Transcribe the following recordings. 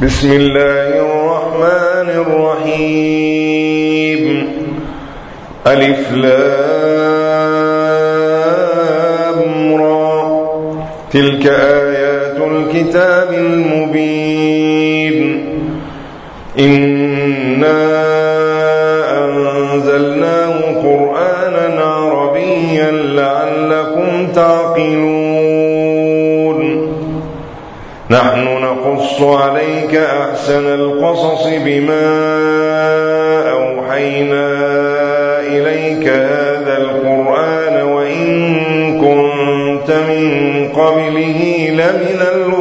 بسم الله الرحمن الرحيم. ألف لام را، تلك آيات الكتاب المبين. إنا أنزلناه قرآنا عربيا لعلكم تعقلون. نحن نقص عليك أحسن القصص بما أوحينا إليك هذا القرآن وإن كنت من قبله لمن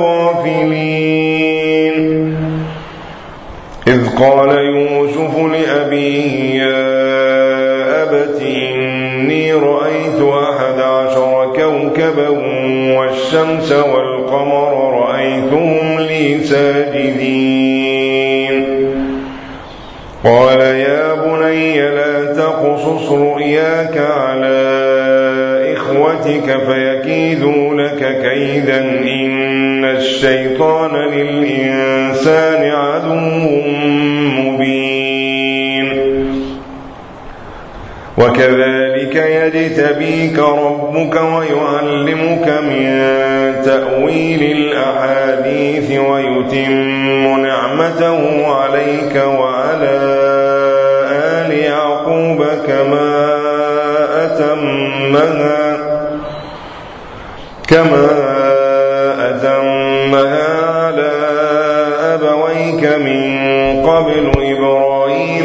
الغافلين. إذ قال يوسف لأبيه يا أبت إني رأيت 11 كوكبا والشمس والقمر رأيتهم لي ساجدين. قال يا بني لا تقصص رؤياك على إخوتك فيكيدوا لك كيدا إن الشيطان للإنسان عدو مبين. وكذلك يجتبيك ربك ويعلمك من تأويل الأحاديث ويتم نعمته عليك وعلى آل يعقوب كما أتمها على أبويك من قبل إبراهيم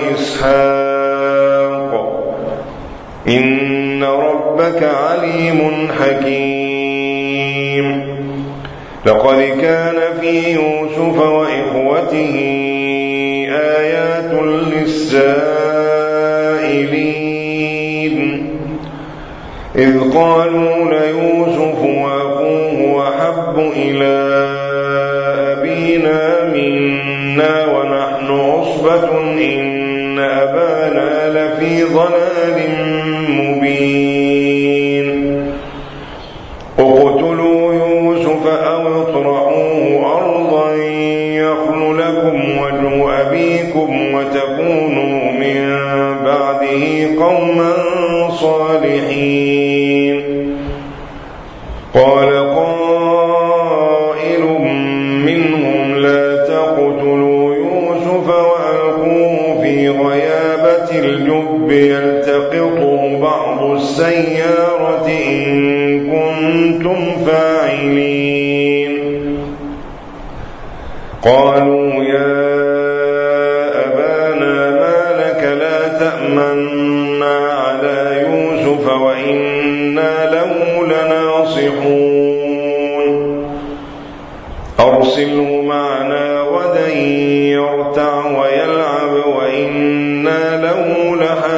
وإسحاق إن ربك عليم حكيم. لقد كان في يوسف وإخوته آيات للسائلين إذ قالوا ليوسف وأخوه أحب إلى أبينا منا ونحن عصبة إن أبانا لفي ضلال مبين. اقتلوا يوسف أو اطرحوه أرضا يخل لكم وجه أبيكم وتكونوا من بعده قوما صالحين. قال قائل منهم لا تقتلوا يوسف وألقوه في غيابة الجب يلتقطه بعض السيارة إن كنتم فاعلين. قالوا يا أبانا ما لك لا تأمنا على يوسف وإنا له لناصحون. أرسله معنا غدا يرتع ويلعب وإنا له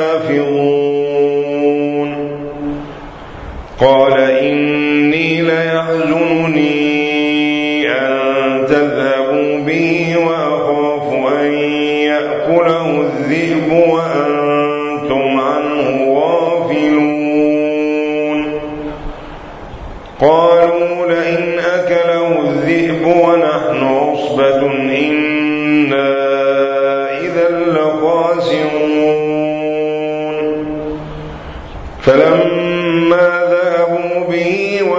لحافظون. قال إني ليحزنني أن تذهبوا به وأخاف أن يأكله الذئب وأنتم عنه غافلون. قالوا لئن أكله الذئب ونحن عصبة إنا إذا لخاسرون. فلما ذهبوا به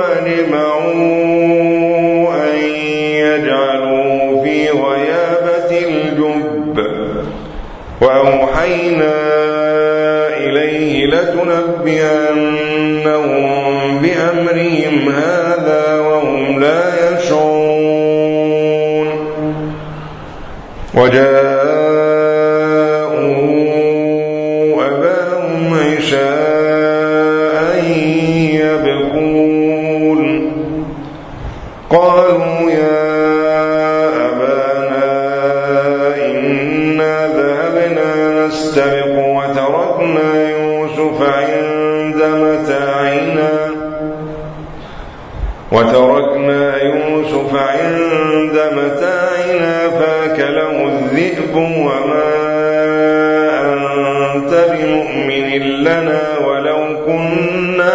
وأجمعوا أن يجعلوه في غيابة الجب وأوحينا إليه لتنبئنهم بأمرهم هذا وهم لا يشعرون. وجاءوا أباهم عشاء يبكون. قالوا يا أبانا إنا ذهبنا نستبق وتركنا يوسف عند متاعنا فأكله الذئب وما أنت بمؤمن لنا ولو كنا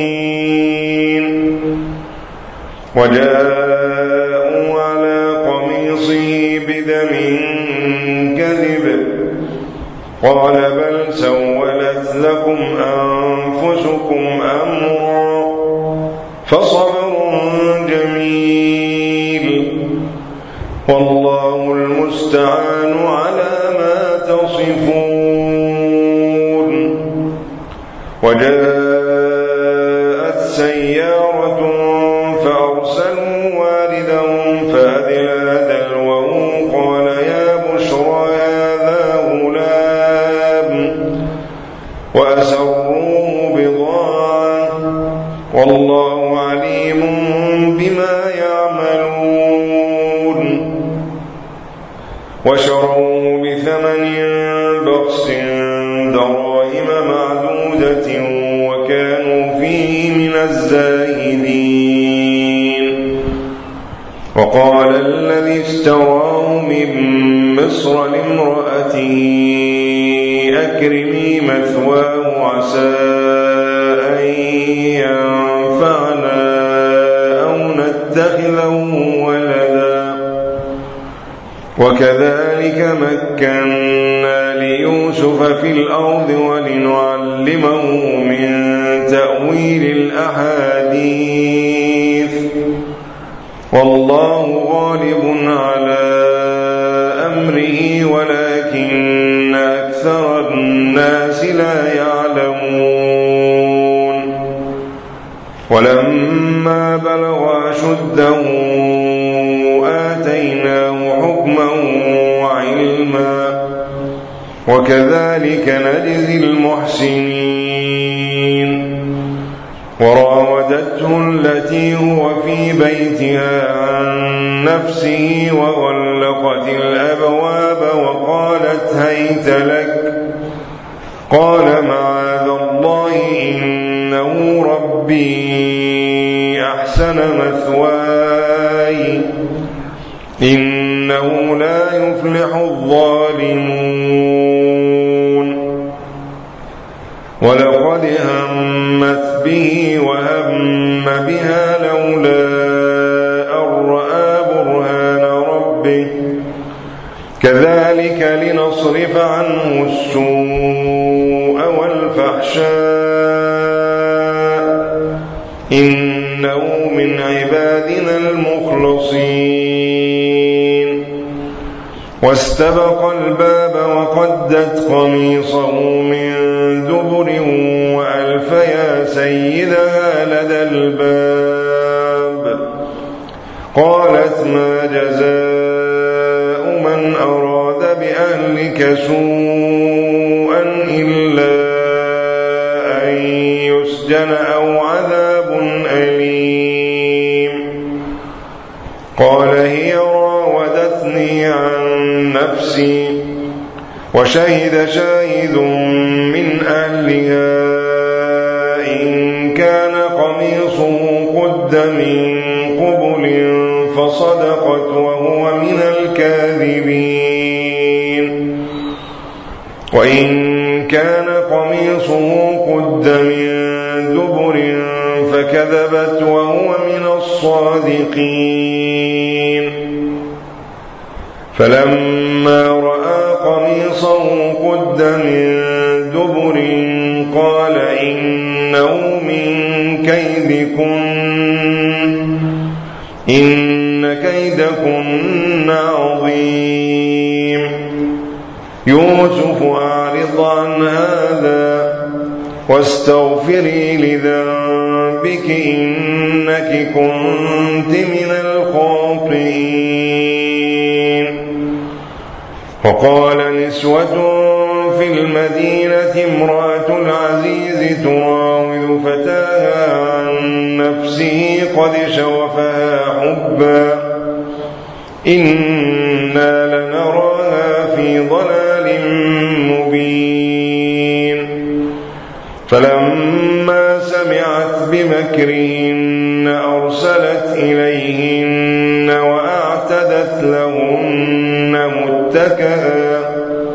صادقين. وجاءوا على قميصه بدم كذب قال بل سولت لكم أنفسكم أمرا فصبر جميل والله المستعان على ما تصفون. وجاءت سيارة فأرسلوا واردهم فأدلى دلوه قال يا بشرى هذا غلام وأسروه بضاعة والله عليم بما يعملون. وشروه بثمن بخس دراهم معدودة وكانوا فيه من الزاهدين. وقال الذي اشتراه من مصر لامرأته أكرمي مثواه عسى أن ينفعنا أو نتخذه ولدا وكذلك مكنا ليوسف في الأرض ولنعلمه من تأويل الأحاديث والله غالب على أمره ولكن أكثر الناس لا يعلمون. ولما بلغ أشده آتيناه حكما وعلما وكذلك نجزي المحسنين. وراودته التي هو في بيتها عن نفسه وغلقت الأبواب وقالت هيت لك قال معاذ الله إنه ربي أحسن مثواي إنه لا يفلح الظالمون. ولقد همت به وهم بها لولا أن رأى برهان ربه كذلك لنصرف عنه السوء والفحشاء إنه من عبادنا المخلصين. واستبق الباب وقدت قميصه من دبر وألف يا سيدها لدى الباب قالت ما جزاء من أراد بأهلك سوءا إلا أن يسجن أو عذاب أليم. قال هي راودتني عن نفسي وشهد شاهد من أهلها إن كان قميصه قد من قبل فصدقت وهو من الكاذبين وإن كان قميصه قد من دبر فكذبت وهو من الصادقين. فلما رأى قميصه قد من دبر قال إنه من كيدكن إن كيدكن عظيم. يوسف أعرض عن هذا واستغفري لذنبك إنك كنت من الخاطئين. وقال نسوة في المدينة امرأة العزيز تراود فتاها عن نفسه قد شغفها حبا إنا لنراها في ضلال مبين. فلما سمعت بمكرهن أرسلت إليهن وأعتدت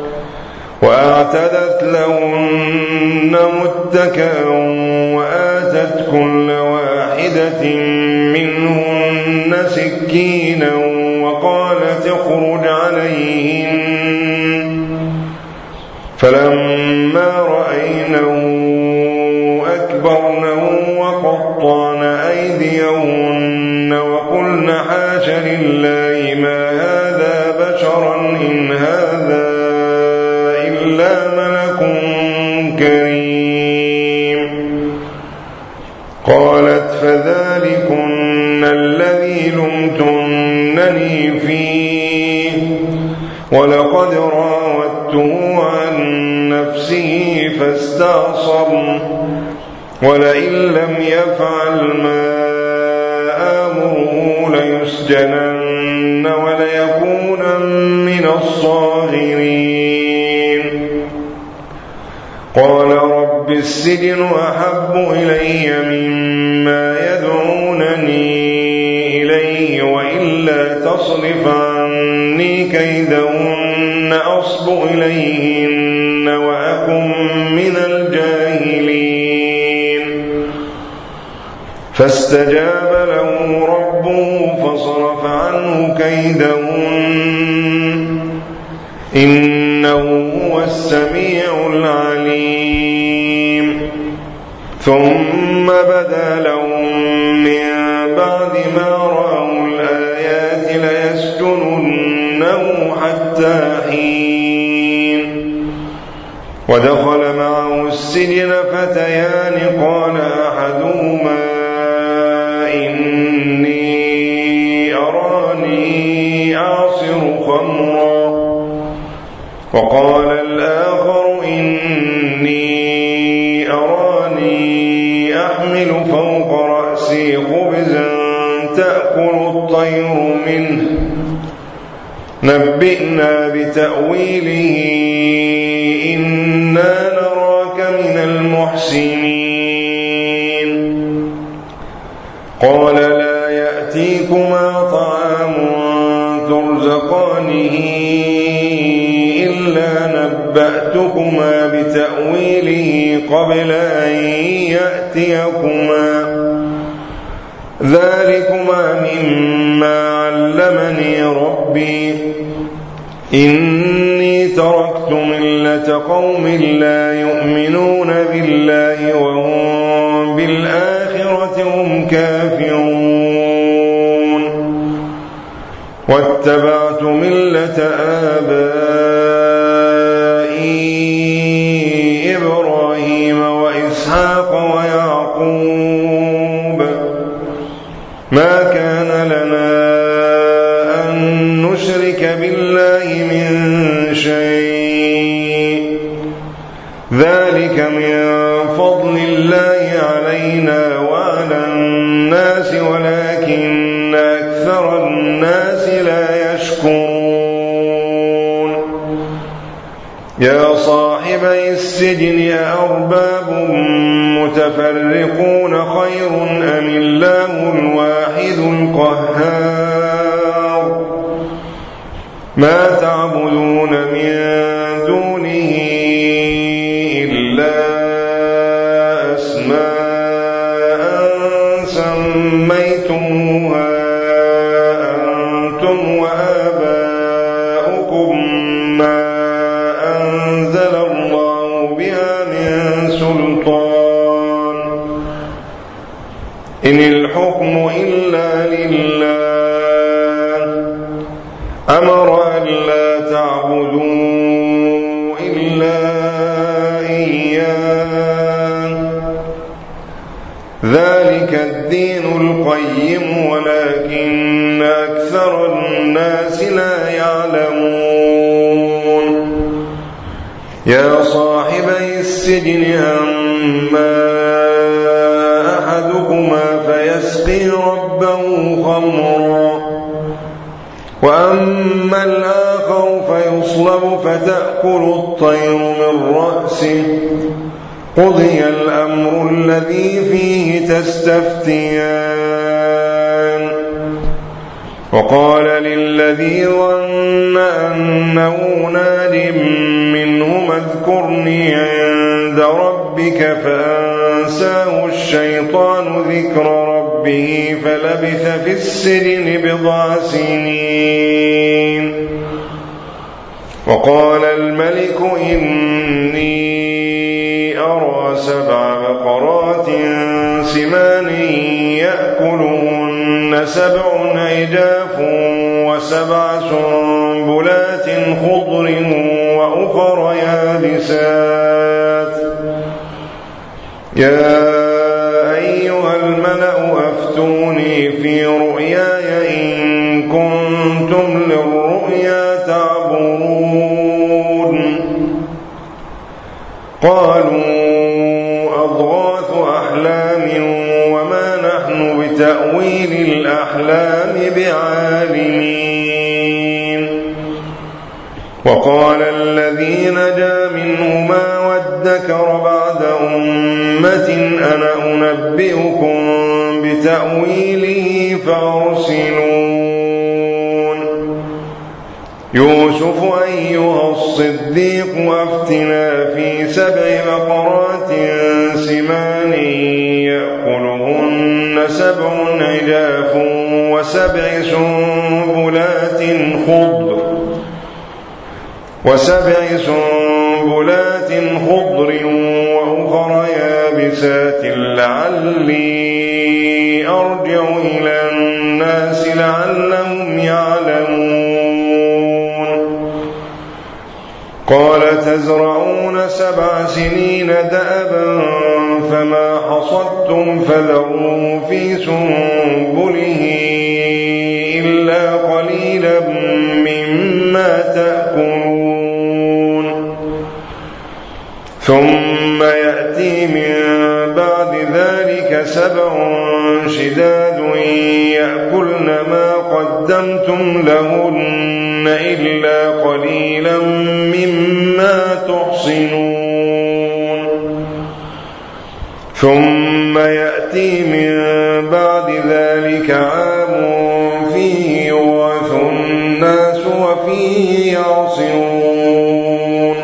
لهن متكئا وآتت آتت كل واحدة منهن سكينا وقالت اخرج عليهن فلما رأينه أكبرنه وقطعن أيديهن وقلن حاش لله ما هذا بشرا إن هذا إلا ملك كريم. قالت فذلكن الذي لمتنني فيه ولقد راودته عن نفسه فاستعصم ولئن لم يفعل ما آمره ليسجنن وليكونن من الصاغرين. قال رب السجن أحب إلي مما يدعونني إليه وإلا تصرف عني كيدهن أصب إليهن وأكن من الجاهلين. فاستجاب له ربه فصرف عنه كيدهن إنه هو السميع العليم. ثم بدا لهم من بعد ما رأوا الآيات ليسجننه حتى حين. ودخل معه السجن فتيان قال أحدهما إني أراني أعصر خمرا وقال الآخر إني أراني أحمل فوق رأسي خبزا تأكل الطير منه نبئنا بتأويله إنا نراك من المحسنين. قال لا يأتيكما طعام ترزقانه إلا نبأتكما بتأويله قبل أن يأتيكما ذلكما مما علمني ربي إني تركت ملة قوم لا يؤمنون بالله وهم بالآخرة هم كافرون واتبعت ملة آبائي إبراهيم وإسحاق ويعقوب ما كان لنا أن نشرك بالله من شيء ذلك من فضل الله علينا وعلى الناس ولكن أكثر الناس لا يشكرون. يا صاحبي السجن أأرباب متفرقون خير أم الله الواحد القهار ما تعبدون من دونه إلا أسماء سميتموها أنتم وآباؤكم ما أنزل الله بها من سلطان إن الحكم إلا لله أمر أن لا تعبدوا إلا إياه ذلك الدين القيم ولكن أكثر الناس لا يعلمون. يا صاحبي السجن أما أحدكما فيسقي ربه خمرا وأما الآخر فيصلب فتأكل الطير من رأسه قضي الأمر الذي فيه تستفتيان. وقال للذي ظن أنه ناج منهما اذكرني عند ربي ربك فأنساه الشيطان ذكر ربه فلبث في السجن بضع سنين. وقال الملك إني أرى 7 بقرات سمان يأكلهن 7 عجاف و7 سنبلات خضر وأخر يابسات. يا أيها الملأ أفتوني في رؤياي إن كنتم للرؤيا تعبرون. قالوا أضغاث أحلام وما نحن بتأويل الأحلام بعالمين. وقال الذي نجا منهما وادكر بعد أمة أنا أنبئكم بتأويله فأرسلون. يوسف أيها الصديق أفتنا في 7 بقرات سمان يأكلهن 7 عجاف و7 سنبلات خضر وأخر يابسات لعلي أرجع إلى الناس لعلهم يعلمون. قال تزرعون 7 سنين دأبا فما حصدتم فذروا في سنبله إلا قليلا مما تأكلون. ثم يأتي من بعد ذلك 7 شداد يأكلن ما قدمتم لهن إلا قليلا مما تحصنون. ثم يأتي من بعد ذلك عام فيه يغاث الناس وفيه يعصرون.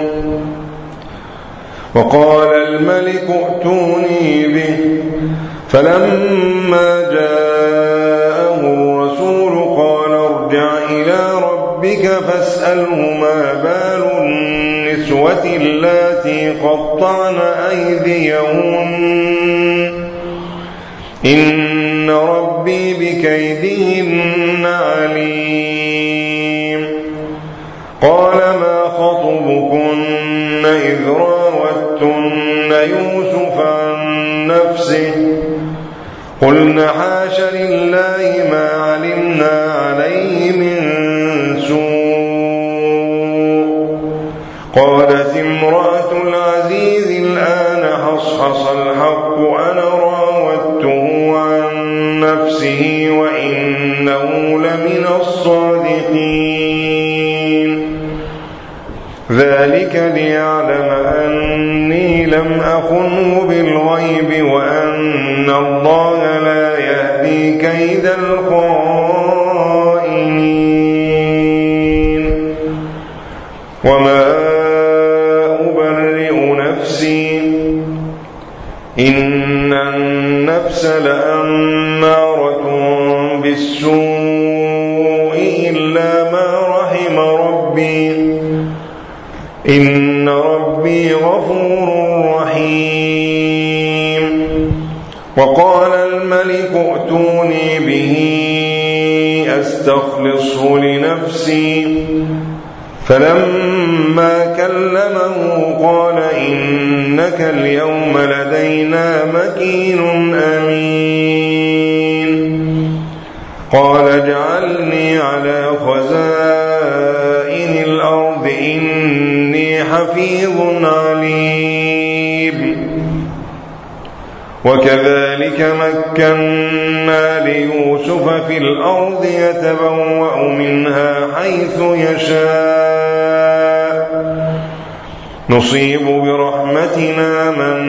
وقال الملك ائتوني به فلما جاءه الرسول قال ارجع إلى ربك فاسأله ما بال النسوة اللاتي قطعن أيديهن إن ربي بكيدهن عليم. قال ما خطبكن إذ راوتن يوسف عن نفسه قلن حاش لله ما علمنا عليه من سوء. قالت امرأة العزيز الآن حصحص الحق أنا راودته عن نفسه وإنه لمن الصادقين. ذلك ليعلم أني لم أخنه بالغيب وأن الله لا يهدي كيد الخائنين. وما أبرئ نفسي إن النفس لأمارة بالسوء إلا ما رحم ربي إن ربي غفور رحيم. وقال الملك ائتوني به أستخلصه لنفسي فلما كلمه قال إنك اليوم لدينا مكين أمين. قال اجعلني على خزائن الأرض إني حفيظ عليم. وكذلك مكنا ليوسف في الأرض يتبوأ منها حيث يشاء نصيب برحمتنا من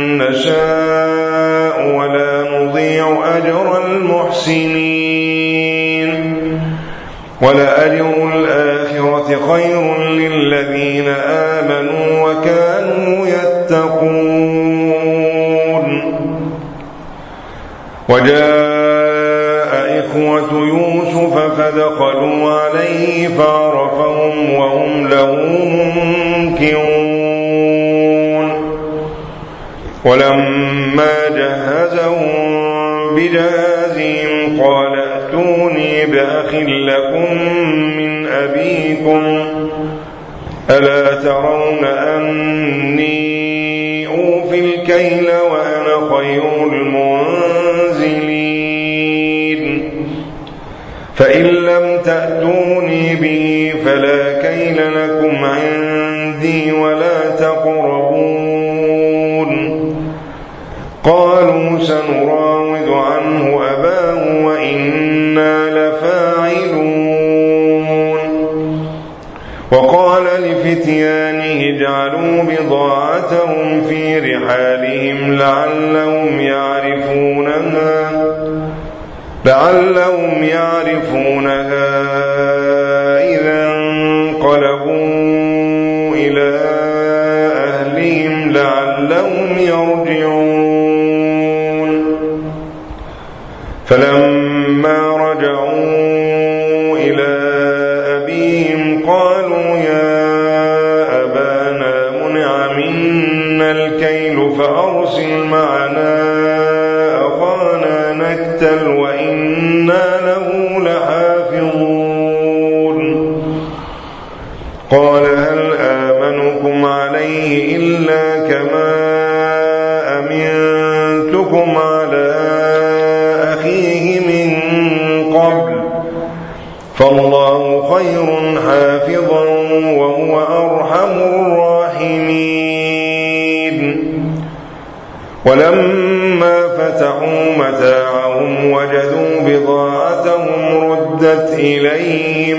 نشاء ولا نضيع أجر المحسنين. ولأجر الآخرة خير للذين آمنوا وكانوا يتقون. وجاء إخوة يوسف فدخلوا عليه فعرفهم وهم له منكرون ولما جهزهم بجهازهم قال ائتوني بأخ لكم من أبيكم ألا ترون أني أوفي الكيل وأنا خير المنزلين فإن لم تأتوني به فلا كيل لكم عندي ولا تقربون قالوا سنراود عنه أباه وإنا لفاعلون وقال لفتيانه اجعلوا بضاعتهم في رحالهم لعلهم يعرفونها إذا انقلبوا إلى أهلهم لعلهم يرجعون فلما رجعوا إلى أبيهم قالوا يا أبانا منع منا الكيل فأرسل معنا أخانا نكتل وإنا له لحافظون قال هل آمنكم عليه إلا كما أمنتكم على أخيه من قبل فالله خير حافظا وهو أرحم الراحمين ولما فتحوا متاعهم وجدوا بضاعتهم ردت إليهم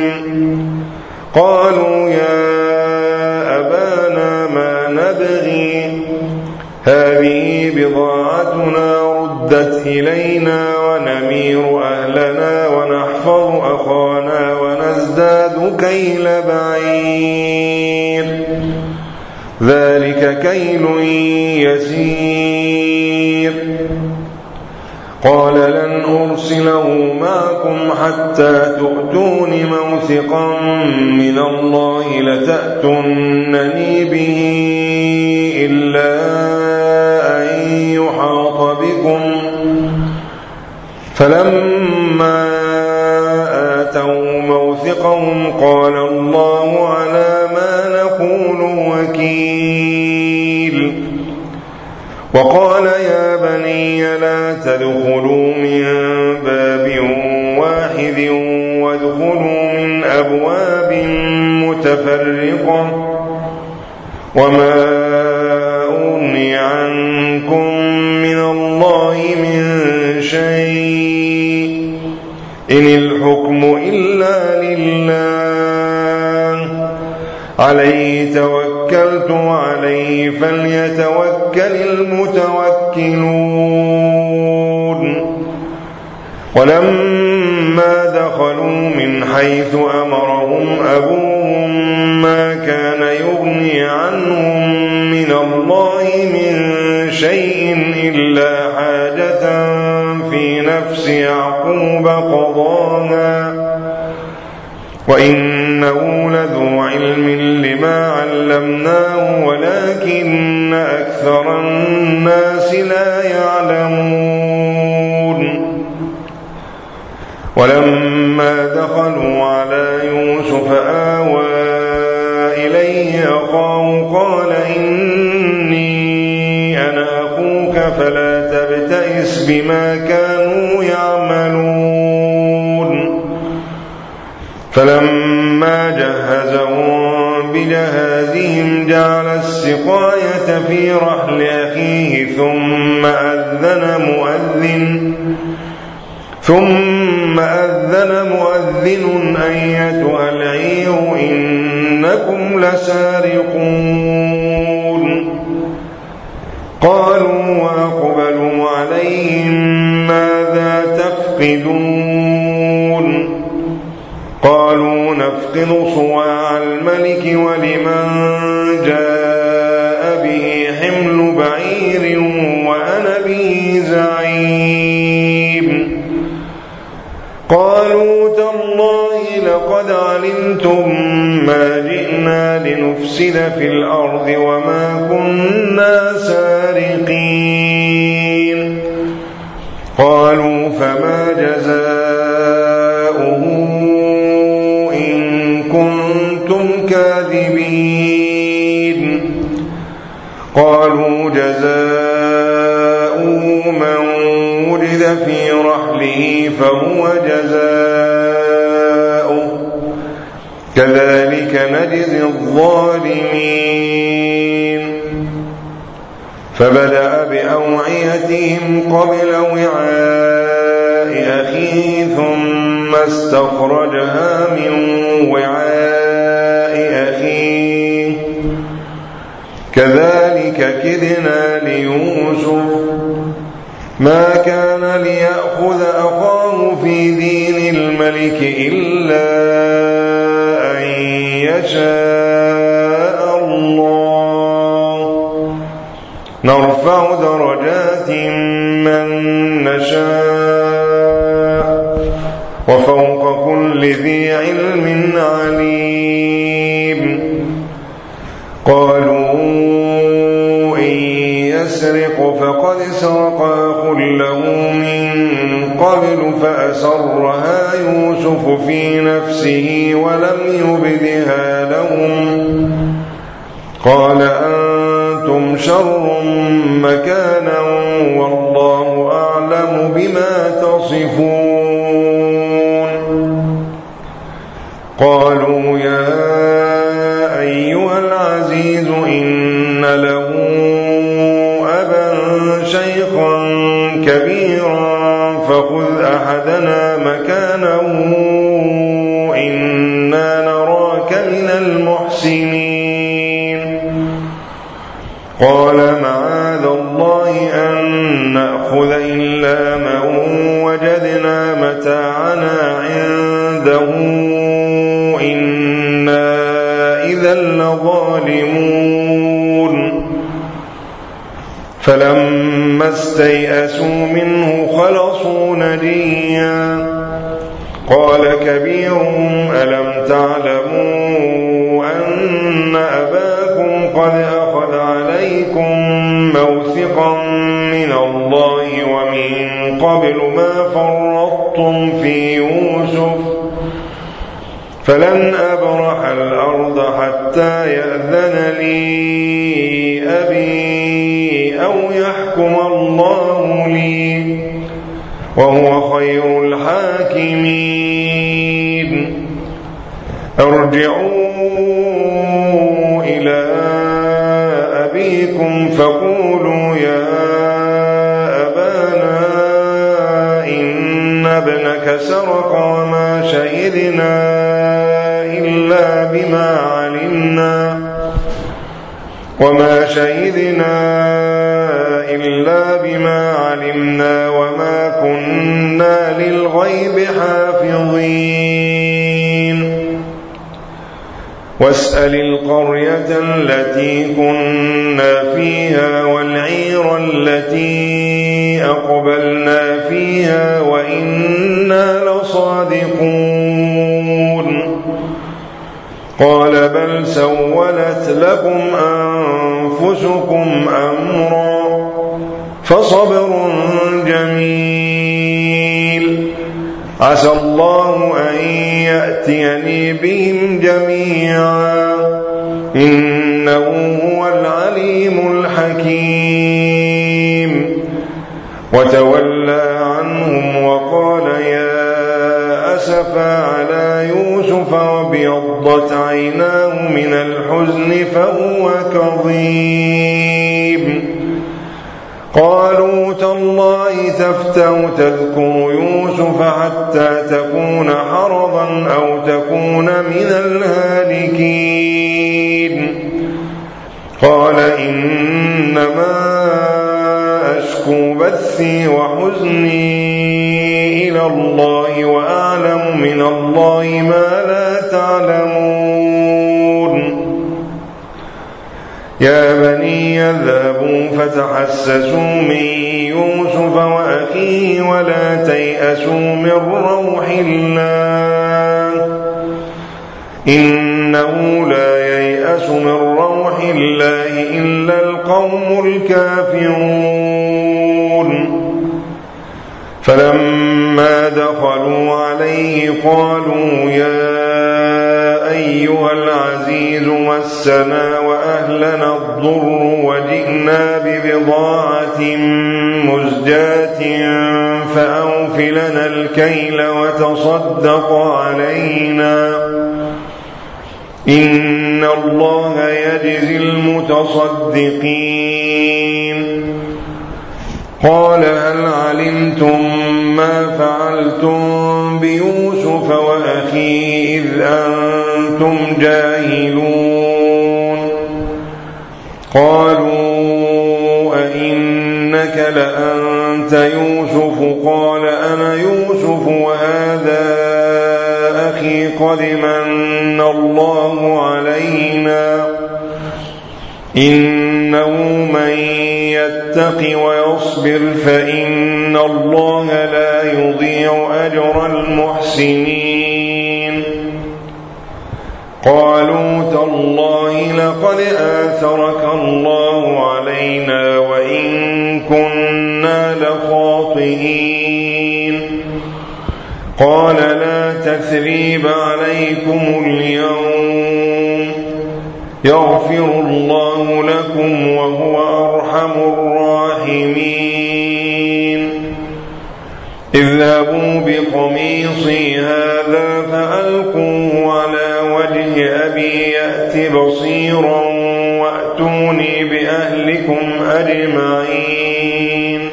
قالوا يا أبانا ما نبغي هذه بضاعتنا ردت إلينا ونمير أهلنا ونحفظ أخانا ونزداد كيل بعير ذلك كيل يسير قال لن أرسله معكم حتى تؤتون موثقا من الله لتأتونني به إلا أن يحاط بكم فلما آتوا موثقهم قال الله على ما نقول وكيل وقال يا بني لا تدخلوا من باب واحد وادخلوا من أبواب متفرقة وما أغني عنكم من الله من شيء إن الحكم إلا لله عليه توكلت وعليه فليتوكل المتوكلون ولما دخلوا من حيث أمرهم أبوهم ما كان يغني عنهم من الله من شيء إلا حاجة في نفس يعقوب قضاها وإنه لذو علم لما علمناه ولكن أكثر الناس لا يعلمون ولما دخلوا على يوسف آوى إليه أخاه قال إني أنا أخوك فلا تبتئس بما كانوا يعملون فلما جهزهم بجهازهم جعل السقاية في رحل أخيه ثم أذن مؤذن أيتها العير إنكم لسارقون قالوا وأقبلوا عليهم ماذا تفقدون قالوا نفقد صواع الملك ولمن جاء به حمل بعير وأنا به زعيم لقد علمتم ما جئنا لنفسد في الأرض وما كنا سارقين. قالوا فما جزاؤه إن كنتم كاذبين. قالوا جزاؤه من وجد في رحله فهو جزاؤه كذلك نجزي الظالمين. فبدأ بأوعيتهم قبل وعاء أخيه ثم استخرجها من وعاء أخيه كذلك كدنا ليوسف ما كان ليأخذ أخاه في دين الملك إلا أن يشاء الله نرفع درجات من نشاء وفوق كل ذي علم عليم. قالوا إن يسرق فقد سرق أخ له من قبل فأسرها يوسف في نفسه ولم يبدها لهم قال أنتم شر مكانا والله أعلم بما تصفون. قالوا يا أيها العزيز إن له أبا شيخا كبيرا فخذ أحدنا مكانه إنا نراك من المحسنين. قال معاذ الله أن نأخذ إلا من وجدنا متاعنا عنده إنا إذا لظالمون. فلما استيئسوا منه خلصوا نجيا قال كبيرهم ألم تعلموا أن أباكم قد أخذ عليكم موثقا من الله ومن قبل ما فرطتم في يوسف فلن أبرح الأرض حتى يأذن لي أبي أو يحكم الله لي وهو خير الحاكمين. ارجعوا إلى أبيكم فقولوا يا أبانا إن ابنك سرق وما شهدنا إلا بما علمنا وما كنا للغيب حافظين. واسأل القرية التي كنا فيها والعير التي أقبلنا فيها وإنا لصادقون. قال بل سولت لكم أنفسكم أمرا فصبر جميل عسى الله أن يأتيني بهم جميعا إنه هو العليم الحكيم. وتولى عنهم وقال يا أسفا على يوسف وابيضت عيناه من الحزن فهو كظيم. قالوا تالله تفتأ تذكر يوسف حتى تكون حرضا أو تكون من الهالكين. قال إنما أشكو بثي وحزني إلى الله وأعلم من الله ما لا تعلمون. يا بني اذهبوا فتحسسوا من يوسف وأخيه ولا تيأسوا من روح الله إنه لا ييأس من روح الله إلا القوم الكافرون. فلما دخلوا عليه قالوا يا أيها العزيز مسنا وأهلنا الضر وجئنا ببضاعة مزجاة فأوف لنا الكيل وتصدق علينا إن الله يجزي المتصدقين. قال هل علمتم ما فعلتم بيوسف وأخيه إذ أنتم جاهلون؟ قالوا أئنك لأنت يوسف؟ قال أنا يوسف وهذا أخي قد من الله علينا إنه من يتق ويصبر فإن الله لا يضيع أجر المحسنين. قالوا تالله لقد آثرك الله علينا وإن كنا لخاطئين. قال لا تثريب عليكم اليوم يغفر الله لكم وهو أرحم الراحمين. اذهبوا بقميصي هذا فألقوه على وجه أبي يأت بصيرا وأتوني بأهلكم أجمعين.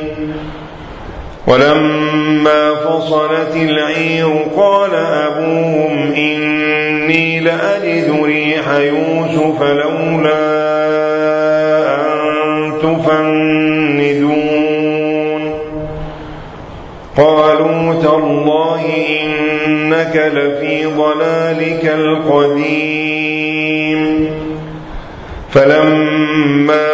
ولما فصلت العير قال أبوهم إني لأجد ريح يوسف لولا أن تفندون. قالوا تالله إنك لفي ضلالك القديم. فلما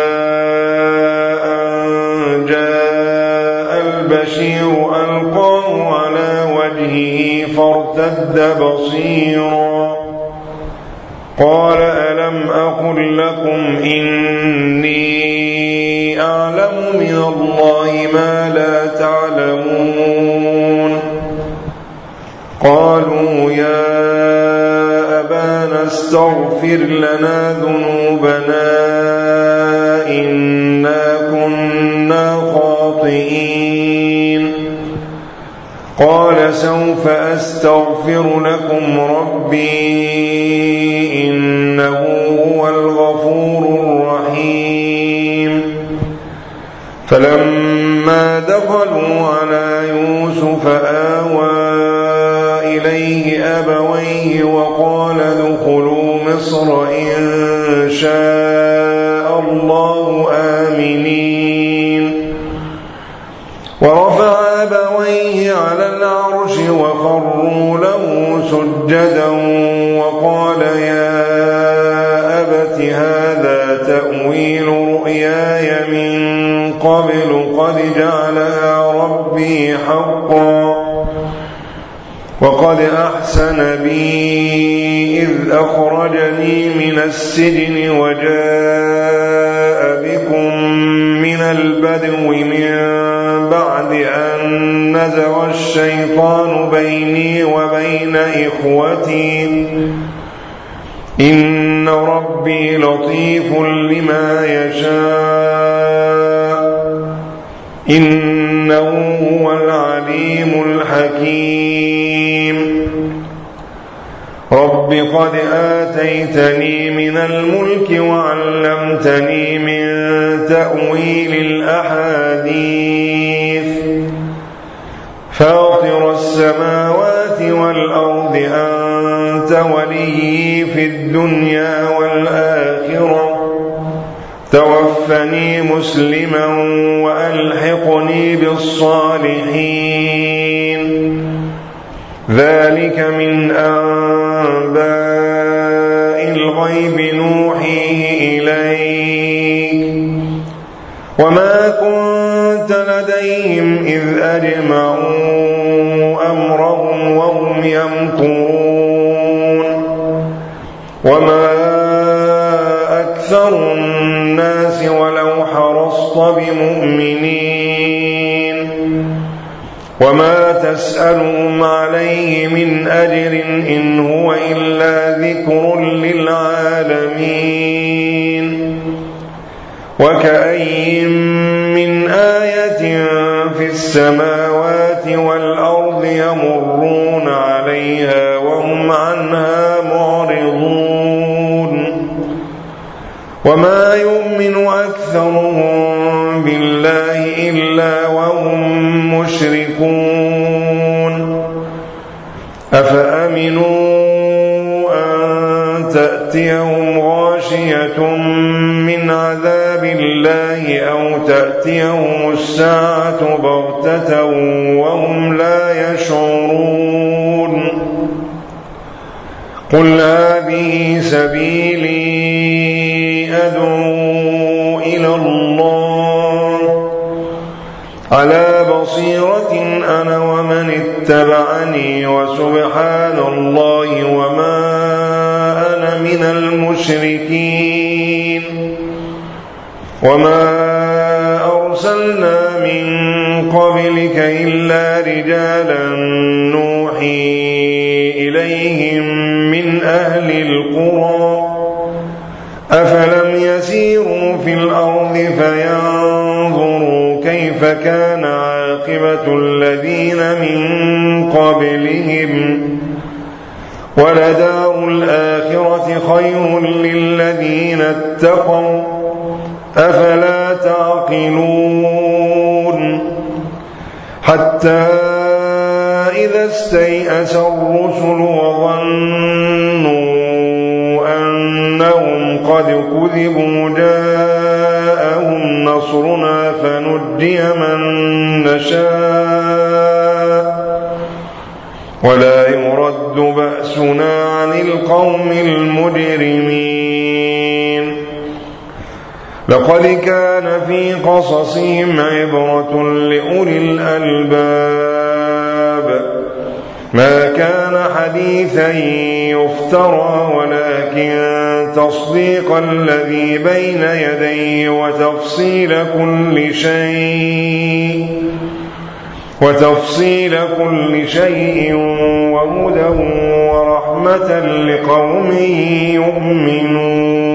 أن جاء البشير ألقاه على وجهه فارتد بصيرا قال ألم أقل لكم إني أعلم من الله ما لا تعلمون. قالوا يا أبانا استغفر لنا ذنوبنا إنا كنا خاطئين. قال سوف أستغفر لكم ربي إنه هو الغفور الرحيم. فلما دخلوا على يوسف آوى إليه أبويه وقال ادخلوا مصر إن شاء الله آمنين. ورفع أبويه على العرش وخروا له سجدا وقال يا أبت هذا تأويل رؤياي من قبل قد جعلها ربي حقا وقد أحسن بي إذ أخرجني من السجن وجاء بكم من البدو من بعد أن نزغ الشيطان بيني وبين إخوتي إن ربي لطيف لما يشاء إنه هو العليم الحكيم. رب قد آتيتني من الملك وعلمتني من تأويل الأحاديث فاطر السماوات والأرض أنت وليي في الدنيا والآخرة توفني مسلما وألحقني بالصالحين. ذلك من أنباء الغيب نوحيه إليك وما كنت لديهم إذ أجمعوا أمرهم وهم يمكرون. وما أكثر الناس ولو حرصت بمؤمنين وما تسألهم عليه من أجر إن هو إلا ذكر للعالمين وكأي من آية في السماوات والأرض يمرون عليها وهم عنها معرضون وما يؤمن أكثرهم بالله إلا وهم مشركون أفأمنوا أن تأتيهم غاشية من عذاب الله أو تأتيهم الساعة بغتة وهم لا يشعرون قل هذه سبيلي أدعو إلى الله على بصيرة أنا ومن اتبعني وسبحان الله وما أنا من المشركين وما أرسلنا من قبلك إلا رجالا نوحي إليهم من أهل القرى أفلم يسيروا في الأرض فينظروا كيف كان عاقبة الذين من قبلهم ولدار الآخرة خير للذين اتقوا أفلا تعقلون حتى إذا استيأس الرسل وظنوا أنهم قد كذبوا جاءهم نصرنا فنجي من نشاء ولا يرد بأسنا عن القوم المجرمين لقد كان في قصصهم عبرة لأولي الألباب ما كان حديثا يفترى ولكن تصديق الذي بين يديه وتفصيل كل شيء وهدى ورحمة لقوم يؤمنون